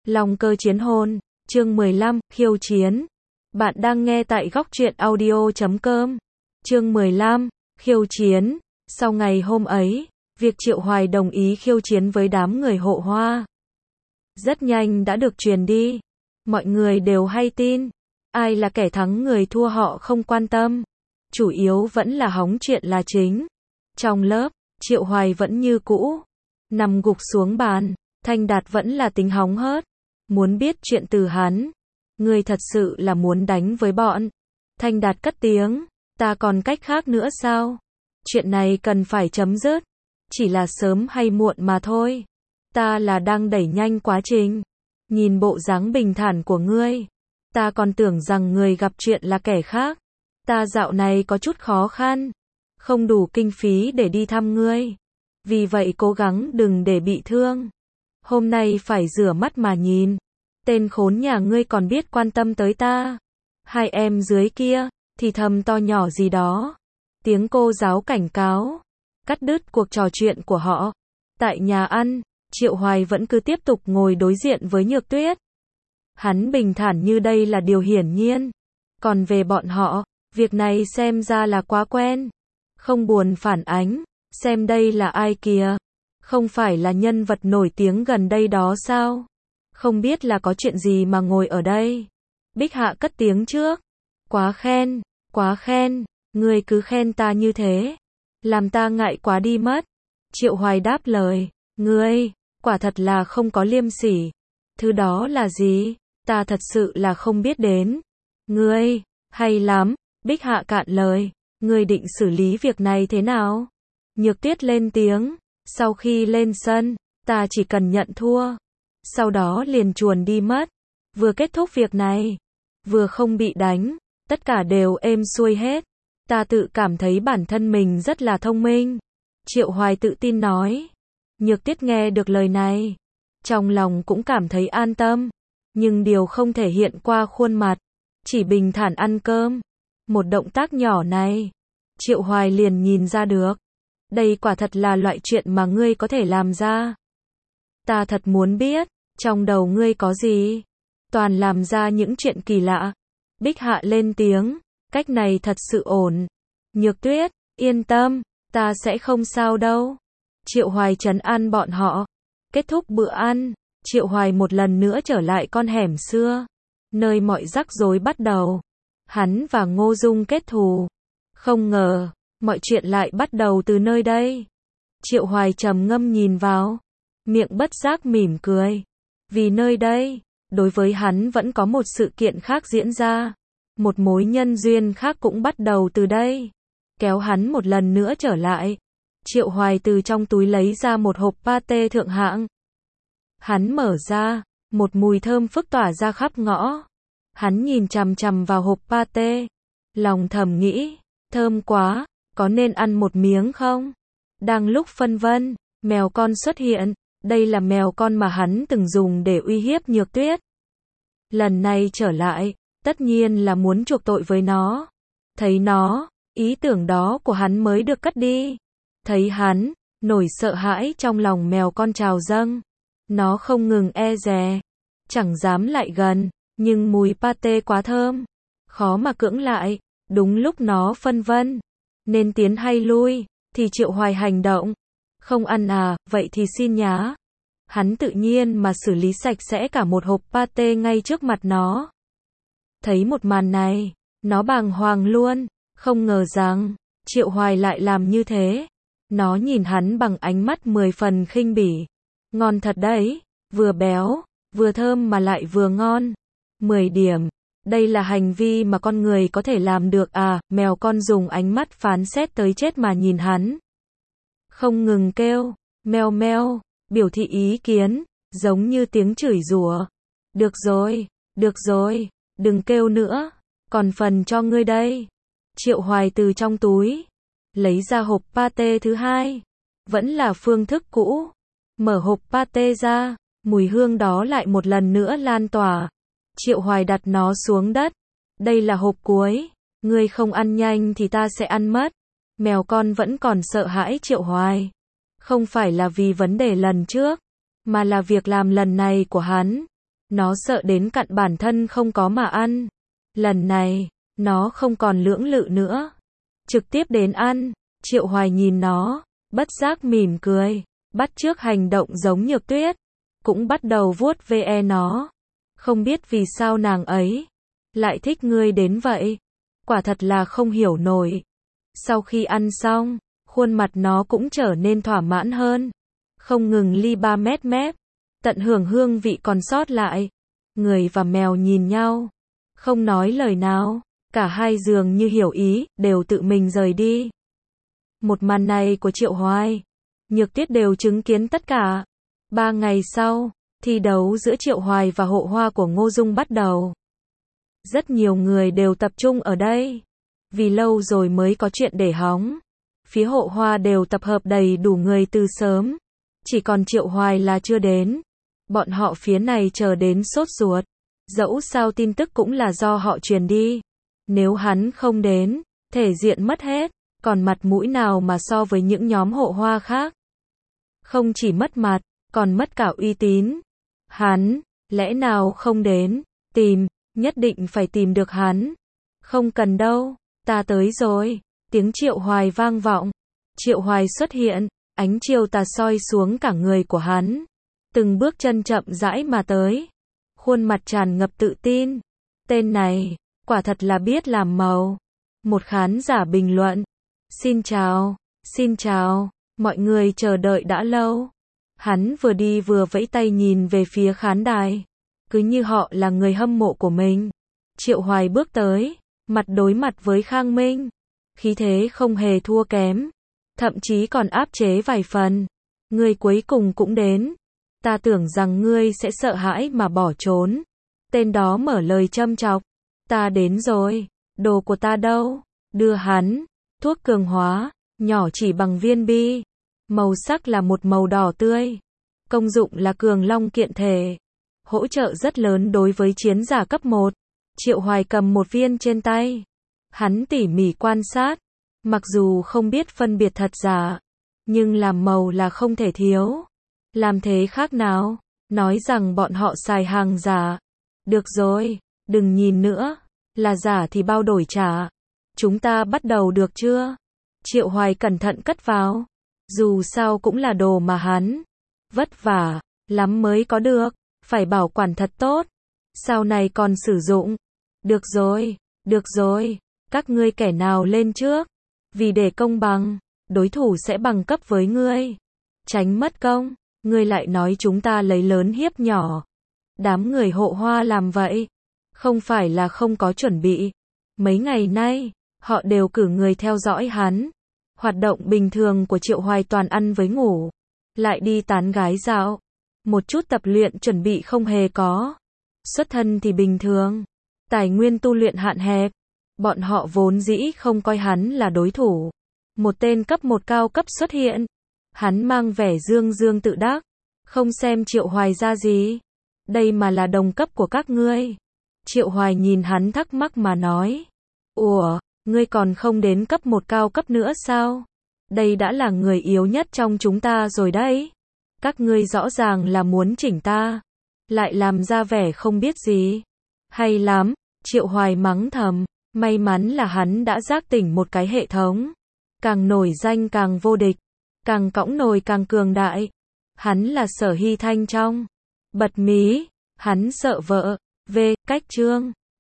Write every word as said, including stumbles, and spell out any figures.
Long cơ chiến hồn, chương mười lăm, khiêu chiến. Bạn đang nghe tại góc truyện audio chấm com. Chương mười lăm, khiêu chiến. Sau ngày hôm ấy, việc Triệu Hoài đồng ý khiêu chiến với đám người Hộ Hoa rất nhanh đã được truyền đi. Mọi người đều hay tin. Ai là kẻ thắng người thua họ không quan tâm. Chủ yếu vẫn là hóng chuyện là chính. Trong lớp, Triệu Hoài vẫn như cũ. Nằm gục xuống bàn. Thanh Đạt vẫn là tính hóng hớt. Muốn biết chuyện từ hắn. Ngươi thật sự là muốn đánh với bọn. Thanh Đạt cất tiếng. Ta còn cách khác nữa sao? Chuyện này cần phải chấm dứt. Chỉ là sớm hay muộn mà thôi. Ta là đang đẩy nhanh quá trình. Nhìn bộ dáng bình thản của ngươi. Ta còn tưởng rằng người gặp chuyện là kẻ khác. Ta dạo này có chút khó khăn. Không đủ kinh phí để đi thăm ngươi. Vì vậy cố gắng đừng để bị thương. Hôm nay phải rửa mắt mà nhìn. Tên khốn nhà ngươi còn biết quan tâm tới ta. Hai em dưới kia, thì thầm to nhỏ gì đó. Tiếng cô giáo cảnh cáo. Cắt đứt cuộc trò chuyện của họ. Tại nhà ăn, Triệu Hoài vẫn cứ tiếp tục ngồi đối diện với Nhược Tuyết. Hắn bình thản như đây là điều hiển nhiên. Còn về bọn họ, việc này xem ra là quá quen. Không buồn phản ánh. Xem đây là ai kìa. Không phải là nhân vật nổi tiếng gần đây đó sao? Không biết là có chuyện gì mà ngồi ở đây. Bích Hạ cất tiếng trước. Quá khen, quá khen. Ngươi cứ khen ta như thế. Làm ta ngại quá đi mất. Triệu Hoài đáp lời. Ngươi, quả thật là không có liêm sỉ. Thứ đó là gì? Ta thật sự là không biết đến. Ngươi, hay lắm. Bích Hạ cạn lời. Ngươi định xử lý việc này thế nào? Nhược Tuyết lên tiếng. Sau khi lên sân, ta chỉ cần nhận thua. Sau đó liền chuồn đi mất. Vừa kết thúc việc này, vừa không bị đánh, tất cả đều êm xuôi hết. Ta tự cảm thấy bản thân mình rất là thông minh. Triệu Hoài tự tin nói. Nhược Tuyết nghe được lời này, trong lòng cũng cảm thấy an tâm. Nhưng điều không thể hiện qua khuôn mặt, chỉ bình thản ăn cơm. Một động tác nhỏ này, Triệu Hoài liền nhìn ra được. Đây quả thật là loại chuyện mà ngươi có thể làm ra. Ta thật muốn biết, trong đầu ngươi có gì? Toàn làm ra những chuyện kỳ lạ. Bích Hạ lên tiếng, cách này thật sự ổn. Nhược Tuyết, yên tâm, ta sẽ không sao đâu. Triệu Hoài trấn an bọn họ. Kết thúc bữa ăn, Triệu Hoài một lần nữa trở lại con hẻm xưa. Nơi mọi rắc rối bắt đầu. Hắn và Ngô Dung kết thù. Không ngờ, mọi chuyện lại bắt đầu từ nơi đây. Triệu Hoài trầm ngâm nhìn vào. Miệng bất giác mỉm cười. Vì nơi đây, đối với hắn vẫn có một sự kiện khác diễn ra. Một mối nhân duyên khác cũng bắt đầu từ đây. Kéo hắn một lần nữa trở lại. Triệu Hoài từ trong túi lấy ra một hộp pate thượng hạng. Hắn mở ra, một mùi thơm phức tỏa ra khắp ngõ. Hắn nhìn chằm chằm vào hộp pate. Lòng thầm nghĩ, thơm quá, có nên ăn một miếng không? Đang lúc phân vân, mèo con xuất hiện. Đây là mèo con mà hắn từng dùng để uy hiếp Nhược Tuyết. Lần này trở lại, tất nhiên là muốn chuộc tội với nó. Thấy nó, ý tưởng đó của hắn mới được cất đi. Thấy hắn, nổi sợ hãi trong lòng mèo con trào dâng. Nó không ngừng e dè, chẳng dám lại gần, nhưng mùi pate quá thơm, khó mà cưỡng lại. Đúng lúc nó phân vân, nên tiến hay lui, thì Triệu Hoài hành động. Không ăn à, vậy thì xin nhá. Hắn tự nhiên mà xử lý sạch sẽ cả một hộp pate ngay trước mặt nó. Thấy một màn này, nó bàng hoàng luôn, không ngờ rằng, Triệu Hoài lại làm như thế. Nó nhìn hắn bằng ánh mắt mười phần khinh bỉ. Ngon thật đấy, vừa béo, vừa thơm mà lại vừa ngon. mười điểm. Đây là hành vi mà con người có thể làm được à? Mèo con dùng ánh mắt phán xét tới chết mà nhìn hắn. Không ngừng kêu, meo meo, biểu thị ý kiến, giống như tiếng chửi rủa. Được rồi, được rồi, đừng kêu nữa, còn phần cho ngươi đây. Triệu Hoài từ trong túi, lấy ra hộp pate thứ hai. Vẫn là phương thức cũ. Mở hộp pate ra, mùi hương đó lại một lần nữa lan tỏa. Triệu Hoài đặt nó xuống đất. Đây là hộp cuối, ngươi không ăn nhanh thì ta sẽ ăn mất. Mèo con vẫn còn sợ hãi Triệu Hoài. Không phải là vì vấn đề lần trước, mà là việc làm lần này của hắn. Nó sợ đến cặn bản thân không có mà ăn. Lần này, nó không còn lưỡng lự nữa. Trực tiếp đến ăn. Triệu Hoài nhìn nó, bất giác mỉm cười, bắt chước hành động giống Nhược Tuyết. Cũng bắt đầu vuốt ve nó. Không biết vì sao nàng ấy lại thích ngươi đến vậy. Quả thật là không hiểu nổi. Sau khi ăn xong, khuôn mặt nó cũng trở nên thỏa mãn hơn. Không ngừng li ba mét mép. Tận hưởng hương vị còn sót lại. Người và mèo nhìn nhau. Không nói lời nào. Cả hai dường như hiểu ý, đều tự mình rời đi. Một màn này của Triệu Hoài, Nhược Tuyết đều chứng kiến tất cả. Ba ngày sau, thi đấu giữa Triệu Hoài và hộ hoa của Ngô Dung bắt đầu. Rất nhiều người đều tập trung ở đây. Vì lâu rồi mới có chuyện để hóng. Phía hộ hoa đều tập hợp đầy đủ người từ sớm. Chỉ còn Triệu Hoài là chưa đến. Bọn họ phía này chờ đến sốt ruột. Dẫu sao tin tức cũng là do họ truyền đi. Nếu hắn không đến, thể diện mất hết. Còn mặt mũi nào mà so với những nhóm hộ hoa khác. Không chỉ mất mặt, còn mất cả uy tín. Hắn, lẽ nào không đến, tìm, nhất định phải tìm được hắn. Không cần đâu, ta tới rồi. Tiếng Triệu Hoài vang vọng. Triệu Hoài xuất hiện, ánh chiều tà soi xuống cả người của hắn. Từng bước chân chậm rãi mà tới. Khuôn mặt tràn ngập tự tin. Tên này, quả thật là biết làm màu. Một khán giả bình luận. Xin chào, xin chào, mọi người chờ đợi đã lâu. Hắn vừa đi vừa vẫy tay nhìn về phía khán đài. Cứ như họ là người hâm mộ của mình. Triệu Hoài bước tới, mặt đối mặt với Khang Minh. Khí thế không hề thua kém. Thậm chí còn áp chế vài phần. Ngươi cuối cùng cũng đến. Ta tưởng rằng ngươi sẽ sợ hãi mà bỏ trốn. Tên đó mở lời châm chọc. Ta đến rồi, đồ của ta đâu? Đưa hắn. Thuốc cường hóa, nhỏ chỉ bằng viên bi. Màu sắc là một màu đỏ tươi. Công dụng là cường long kiện thể. Hỗ trợ rất lớn đối với chiến giả cấp một. Triệu Hoài cầm một viên trên tay. Hắn tỉ mỉ quan sát. Mặc dù không biết phân biệt thật giả. Nhưng làm màu là không thể thiếu. Làm thế khác nào? Nói rằng bọn họ xài hàng giả. Được rồi, đừng nhìn nữa. Là giả thì bao đổi trả. Chúng ta bắt đầu được chưa? Triệu Hoài cẩn thận cất vào. Dù sao cũng là đồ mà hắn vất vả lắm mới có được. Phải bảo quản thật tốt. Sau này còn sử dụng. Được rồi, được rồi. Các ngươi kẻ nào lên trước? Vì để công bằng, đối thủ sẽ bằng cấp với ngươi. Tránh mất công. Ngươi lại nói chúng ta lấy lớn hiếp nhỏ. Đám người hộ hoa làm vậy. Không phải là không có chuẩn bị. Mấy ngày nay, họ đều cử người theo dõi hắn. Hoạt động bình thường của Triệu Hoài toàn ăn với ngủ. Lại đi tán gái dạo. Một chút tập luyện chuẩn bị không hề có. Xuất thân thì bình thường. Tài nguyên tu luyện hạn hẹp. Bọn họ vốn dĩ không coi hắn là đối thủ. Một tên cấp một cao cấp xuất hiện. Hắn mang vẻ dương dương tự đắc. Không xem Triệu Hoài ra gì. Đây mà là đồng cấp của các ngươi. Triệu Hoài nhìn hắn thắc mắc mà nói. Ủa, ngươi còn không đến cấp một cao cấp nữa sao? Đây đã là người yếu nhất trong chúng ta rồi đấy. Các ngươi rõ ràng là muốn chỉnh ta. Lại làm ra vẻ không biết gì. Hay lắm, Triệu Hoài mắng thầm. May mắn là hắn đã giác tỉnh một cái hệ thống. Càng nổi danh càng vô địch. Càng cõng nồi càng cường đại. Hắn là Sở Hy Thanh trong bật mí. Hắn sợ vợ. V. Cách chương